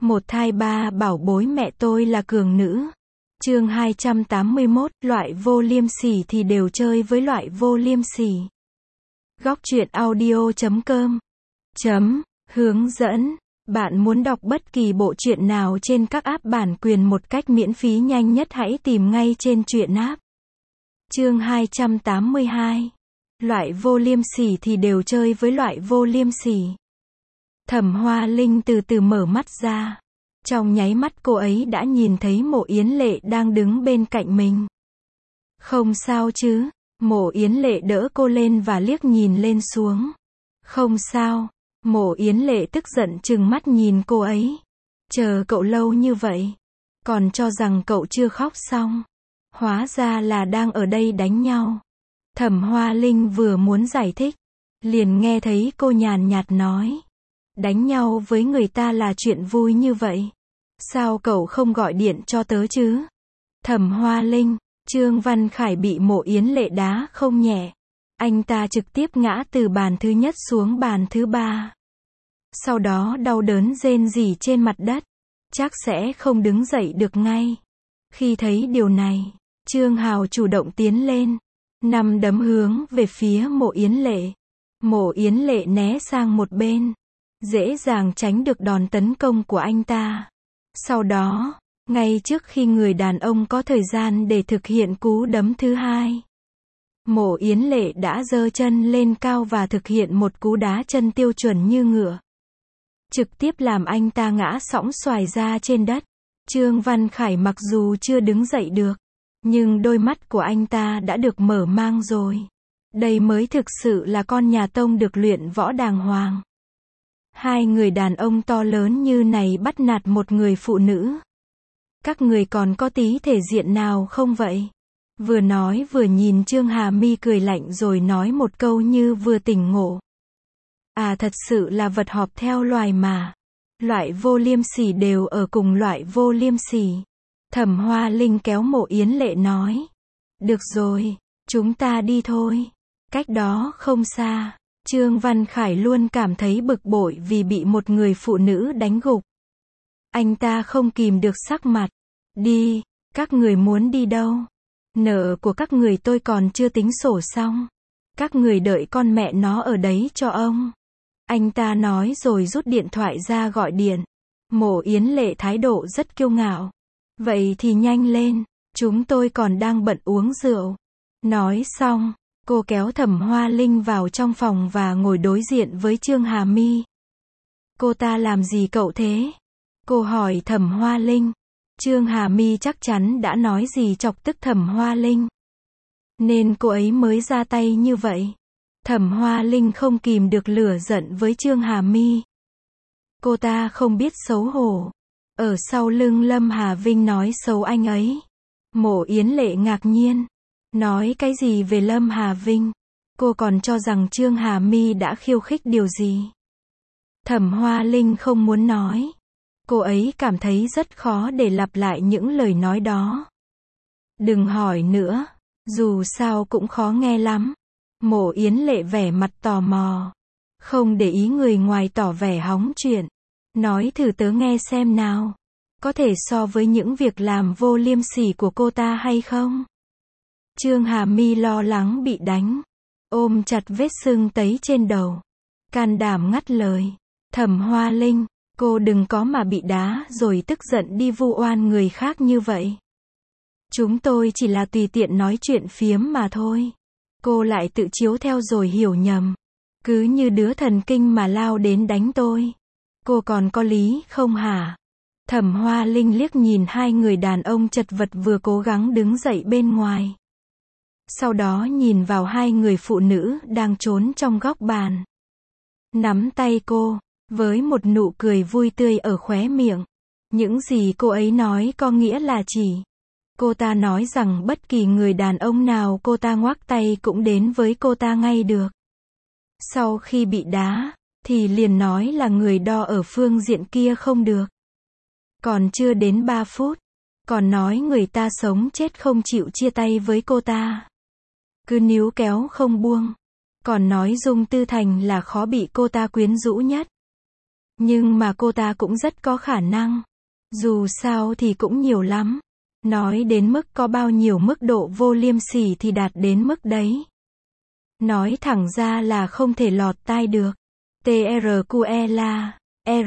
Một thai ba bảo bối mẹ tôi là cường nữ. Chương 281, loại vô liêm sỉ thì đều chơi với loại vô liêm sỉ. Góc truyện audio.com Hướng dẫn. Bạn muốn đọc bất kỳ bộ truyện nào trên các app bản quyền một cách miễn phí nhanh nhất hãy tìm ngay trên truyện app. Chương 282. Loại vô liêm sỉ thì đều chơi với loại vô liêm sỉ. Thẩm Hoa Linh từ từ mở mắt ra. Trong nháy mắt cô ấy đã nhìn thấy Mộ Yến Lệ đang đứng bên cạnh mình. Không sao chứ? Mộ Yến Lệ đỡ cô lên và liếc nhìn lên xuống. Không sao. Mộ Yến Lệ tức giận trừng mắt nhìn cô ấy. Chờ cậu lâu như vậy. Còn cho rằng cậu chưa khóc xong. Hóa ra là đang ở đây đánh nhau. Thẩm Hoa Linh vừa muốn giải thích. Liền nghe thấy cô nhàn nhạt nói. Đánh nhau với người ta là chuyện vui như vậy. Sao cậu không gọi điện cho tớ chứ? Thẩm Hoa Linh, Trương Văn Khải bị Mộ Yến Lệ đá không nhẹ. Anh ta trực tiếp ngã từ bàn thứ nhất xuống bàn thứ ba. Sau đó đau đớn rên rỉ trên mặt đất. Chắc sẽ không đứng dậy được ngay. Khi thấy điều này, Trương Hào chủ động tiến lên. Nắm đấm hướng về phía Mộ Yến Lệ. Mộ Yến Lệ né sang một bên. Dễ dàng tránh được đòn tấn công của anh ta. Sau đó, ngay trước khi người đàn ông có thời gian để thực hiện cú đấm thứ hai, Mộ Yến Lệ đã giơ chân lên cao và thực hiện một cú đá chân tiêu chuẩn như ngựa. Trực tiếp làm anh ta ngã sõng xoài ra trên đất. Trương Văn Khải mặc dù chưa đứng dậy được, nhưng đôi mắt của anh ta đã được mở mang rồi. Đây mới thực sự là con nhà Tông được luyện võ đàng hoàng. Hai người đàn ông to lớn như này bắt nạt một người phụ nữ. Các người còn có tí thể diện nào không vậy? Vừa nói vừa nhìn Trương Hà Mi cười lạnh rồi nói một câu như vừa tỉnh ngộ. À thật sự là vật họp theo loài mà. Loại vô liêm sỉ đều ở cùng loại vô liêm sỉ. Thẩm Hoa Linh kéo Mộ Yến Lệ nói. Được rồi, chúng ta đi thôi. Cách đó không xa. Trương Văn Khải luôn cảm thấy bực bội vì bị một người phụ nữ đánh gục. Anh ta không kìm được sắc mặt. Đi, các người muốn đi đâu? Nợ của các người tôi còn chưa tính sổ xong. Các người đợi con mẹ nó ở đấy cho ông. Anh ta nói rồi rút điện thoại ra gọi điện. Mộ Yến Lệ thái độ rất kiêu ngạo. Vậy thì nhanh lên, chúng tôi còn đang bận uống rượu. Nói xong, cô kéo Thẩm Hoa Linh vào trong phòng và ngồi đối diện với Trương Hà Mi. Cô ta làm gì cậu thế? Cô hỏi Thẩm Hoa Linh. Trương Hà Mi chắc chắn đã nói gì chọc tức Thẩm Hoa Linh, nên cô ấy mới ra tay như vậy. Thẩm Hoa Linh không kìm được lửa giận với Trương Hà Mi. Cô ta không biết xấu hổ. Ở sau lưng Lâm Hà Vinh nói xấu anh ấy. Mộ Yến Lệ ngạc nhiên. Nói cái gì về Lâm Hà Vinh? Cô còn cho rằng Trương Hà Mi đã khiêu khích điều gì? Thẩm Hoa Linh không muốn nói. Cô ấy cảm thấy rất khó để lặp lại những lời nói đó. Đừng hỏi nữa. Dù sao cũng khó nghe lắm. Mộ Yến Lệ vẻ mặt tò mò. Không để ý người ngoài tỏ vẻ hóng chuyện. Nói thử tớ nghe xem nào. Có thể so với những việc làm vô liêm sỉ của cô ta hay không? Trương Hà Mi lo lắng bị đánh. Ôm chặt vết sưng tấy trên đầu. Can đảm ngắt lời. Thẩm Hoa Linh, cô đừng có mà bị đá rồi tức giận đi vu oan người khác như vậy. Chúng tôi chỉ là tùy tiện nói chuyện phiếm mà thôi. Cô lại tự chiếu theo rồi hiểu nhầm. Cứ như đứa thần kinh mà lao đến đánh tôi. Cô còn có lý không hả? Thẩm Hoa Linh liếc nhìn hai người đàn ông chật vật vừa cố gắng đứng dậy bên ngoài. Sau đó nhìn vào hai người phụ nữ đang trốn trong góc bàn. Nắm tay cô, với một nụ cười vui tươi ở khóe miệng. Những gì cô ấy nói có nghĩa là chỉ. Cô ta nói rằng bất kỳ người đàn ông nào cô ta ngoắc tay cũng đến với cô ta ngay được. Sau khi bị đá, thì liền nói là người đo ở phương diện kia không được. Còn chưa đến 3 phút, còn nói người ta sống chết không chịu chia tay với cô ta. Cứ níu kéo không buông. Còn nói Dung Tư Thành là khó bị cô ta quyến rũ nhất. Nhưng mà cô ta cũng rất có khả năng. Dù sao thì cũng nhiều lắm. Nói đến mức có bao nhiêu mức độ vô liêm sỉ thì đạt đến mức đấy. Nói thẳng ra là không thể lọt tai được. TRQE là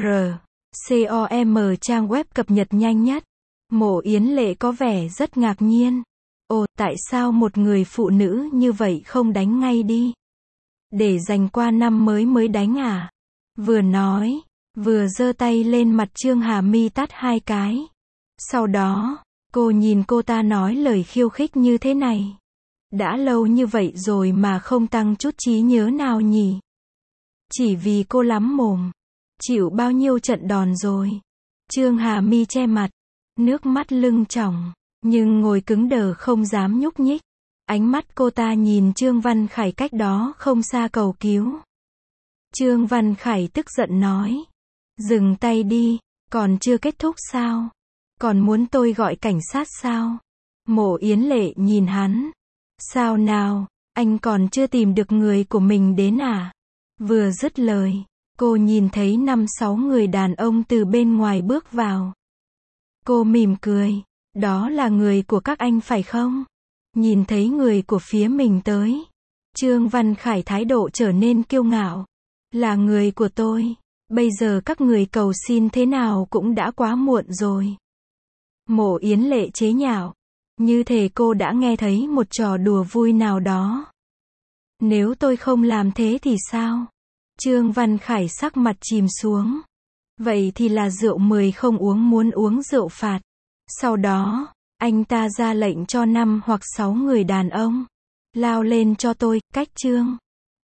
RCOM trang web cập nhật nhanh nhất. Mộ Yến Lệ có vẻ rất ngạc nhiên. Ồ, tại sao một người phụ nữ như vậy không đánh ngay đi? Để dành qua năm mới đánh à? Vừa nói, vừa giơ tay lên mặt Trương Hà My tát 2 cái. Sau đó, cô nhìn cô ta nói lời khiêu khích như thế này. Đã lâu như vậy rồi mà không tăng chút trí nhớ nào nhỉ? Chỉ vì cô lắm mồm. Chịu bao nhiêu trận đòn rồi. Trương Hà My che mặt, nước mắt lưng tròng, nhưng ngồi cứng đờ không dám nhúc nhích. Ánh mắt cô ta nhìn Trương Văn Khải cách đó không xa cầu cứu. Trương Văn Khải tức giận nói. Dừng tay đi, còn chưa kết thúc sao? Còn muốn tôi gọi cảnh sát sao? Mộ Yến Lệ nhìn hắn. Sao nào, anh còn chưa tìm được người của mình đến à? Vừa dứt lời, cô nhìn thấy 5-6 người đàn ông từ bên ngoài bước vào. Cô mỉm cười. Đó là người của các anh phải không? Nhìn thấy người của phía mình tới. Trương Văn Khải thái độ trở nên kiêu ngạo. Là người của tôi. Bây giờ các người cầu xin thế nào cũng đã quá muộn rồi. Mộ Yến Lệ chế nhạo. Như thể cô đã nghe thấy một trò đùa vui nào đó. Nếu tôi không làm thế thì sao? Trương Văn Khải sắc mặt chìm xuống. Vậy thì là rượu 10 không uống, muốn uống rượu phạt. Sau đó, anh ta ra lệnh cho 5 hoặc 6 người đàn ông lao lên cho tôi, cách Trương